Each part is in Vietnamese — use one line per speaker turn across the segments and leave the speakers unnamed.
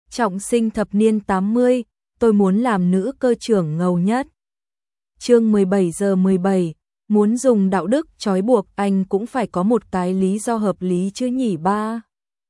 Trọng sinh thập niên 80, tôi muốn làm nữ cơ trưởng ngầu nhất. Chương 17 giờ 17, muốn dùng đạo đức trói buộc anh cũng phải có một cái lý do hợp lý chứ nhỉ ba.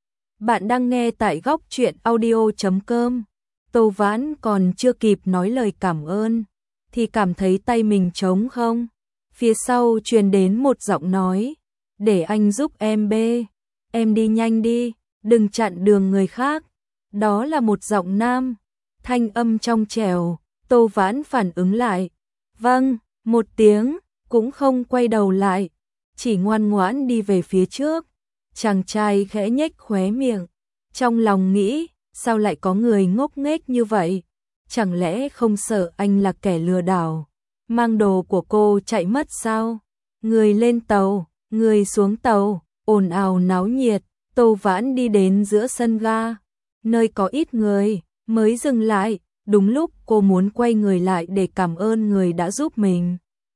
Bạn đang nghe tại góc truyện audio.com. Tô Vãn còn chưa kịp nói lời cảm ơn, thì cảm thấy tay mình trống không. Phía sau truyền đến một giọng nói, để anh giúp em bê, em đi nhanh đi, đừng chặn đường người khác. Đó là một giọng nam, thanh âm trong trẻo. Tô Vãn phản ứng lại, vâng, một tiếng, cũng không quay đầu lại, chỉ ngoan ngoãn đi về phía trước. Chàng trai khẽ nhếch khóe miệng, trong lòng nghĩ, sao lại có người ngốc nghếch như vậy? Chẳng lẽ không sợ anh là kẻ lừa đảo, mang đồ của cô chạy mất sao? Người lên tàu, người xuống tàu, ồn ào náo nhiệt. Tô Vãn đi đến giữa sân ga, nơi có ít người, mới dừng lại. Đúng lúc cô muốn quay người lại để cảm ơn người đã giúp mình,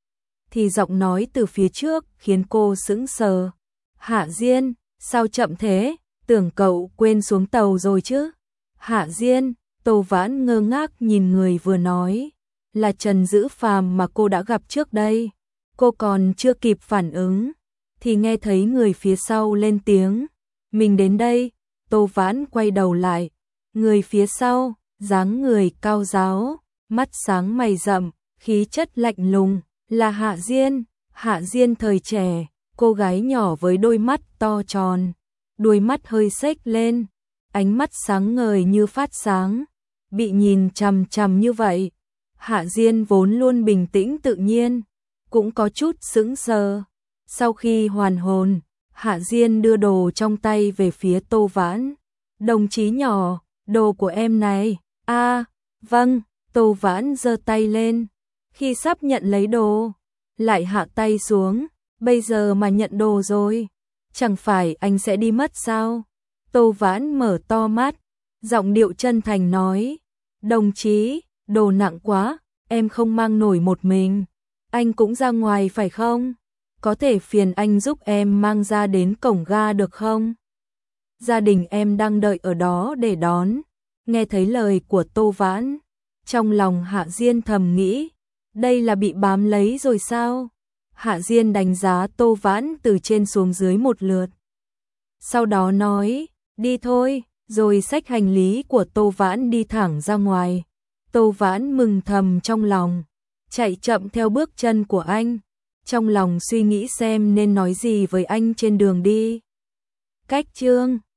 thì giọng nói từ phía trước khiến cô sững sờ. Hạ Diên, sao chậm thế? Tưởng cậu quên xuống tàu rồi chứ? Hạ Diên, Tô Vãn ngơ ngác nhìn người vừa nói, là Trần Dữ Phàm mà cô đã gặp trước đây. Cô còn chưa kịp phản ứng, thì nghe thấy người phía sau lên tiếng, mình đến đây. Tô Vãn quay đầu lại, người phía sau, dáng người cao ráo, mắt sáng mày rậm, khí chất lạnh lùng, là Hạ Diên. Hạ Diên thời trẻ, cô gái nhỏ với đôi mắt to tròn, đuôi mắt hơi xếch lên, ánh mắt sáng ngời như phát sáng. Bị nhìn chằm chằm như vậy, Hạ Diên vốn luôn bình tĩnh tự nhiên, cũng có chút sững sờ. Sau khi hoàn hồn, Hạ Diên đưa đồ trong tay về phía Tô Vãn. Đồng chí nhỏ, đồ của em này. Vâng. Tô Vãn giơ tay lên, khi sắp nhận lấy đồ, lại hạ tay xuống. Bây giờ mà nhận đồ rồi, chẳng phải anh sẽ đi mất sao? Tô Vãn mở to mắt, giọng điệu chân thành nói, đồng chí, đồ nặng quá, em không mang nổi một mình. Anh cũng ra ngoài phải không? Có thể phiền anh giúp em mang ra đến cổng ga được không? Gia đình em đang đợi ở đó để đón. Nghe thấy lời của Tô Vãn, trong lòng Hạ Diên thầm nghĩ, đây là bị bám lấy rồi sao? Hạ Diên đánh giá Tô Vãn từ trên xuống dưới một lượt, sau đó nói, đi thôi, rồi xách hành lý của Tô Vãn đi thẳng ra ngoài. Tô Vãn mừng thầm trong lòng, chạy chậm theo bước chân của anh, trong lòng suy nghĩ xem nên nói gì với anh trên đường đi. Cách chương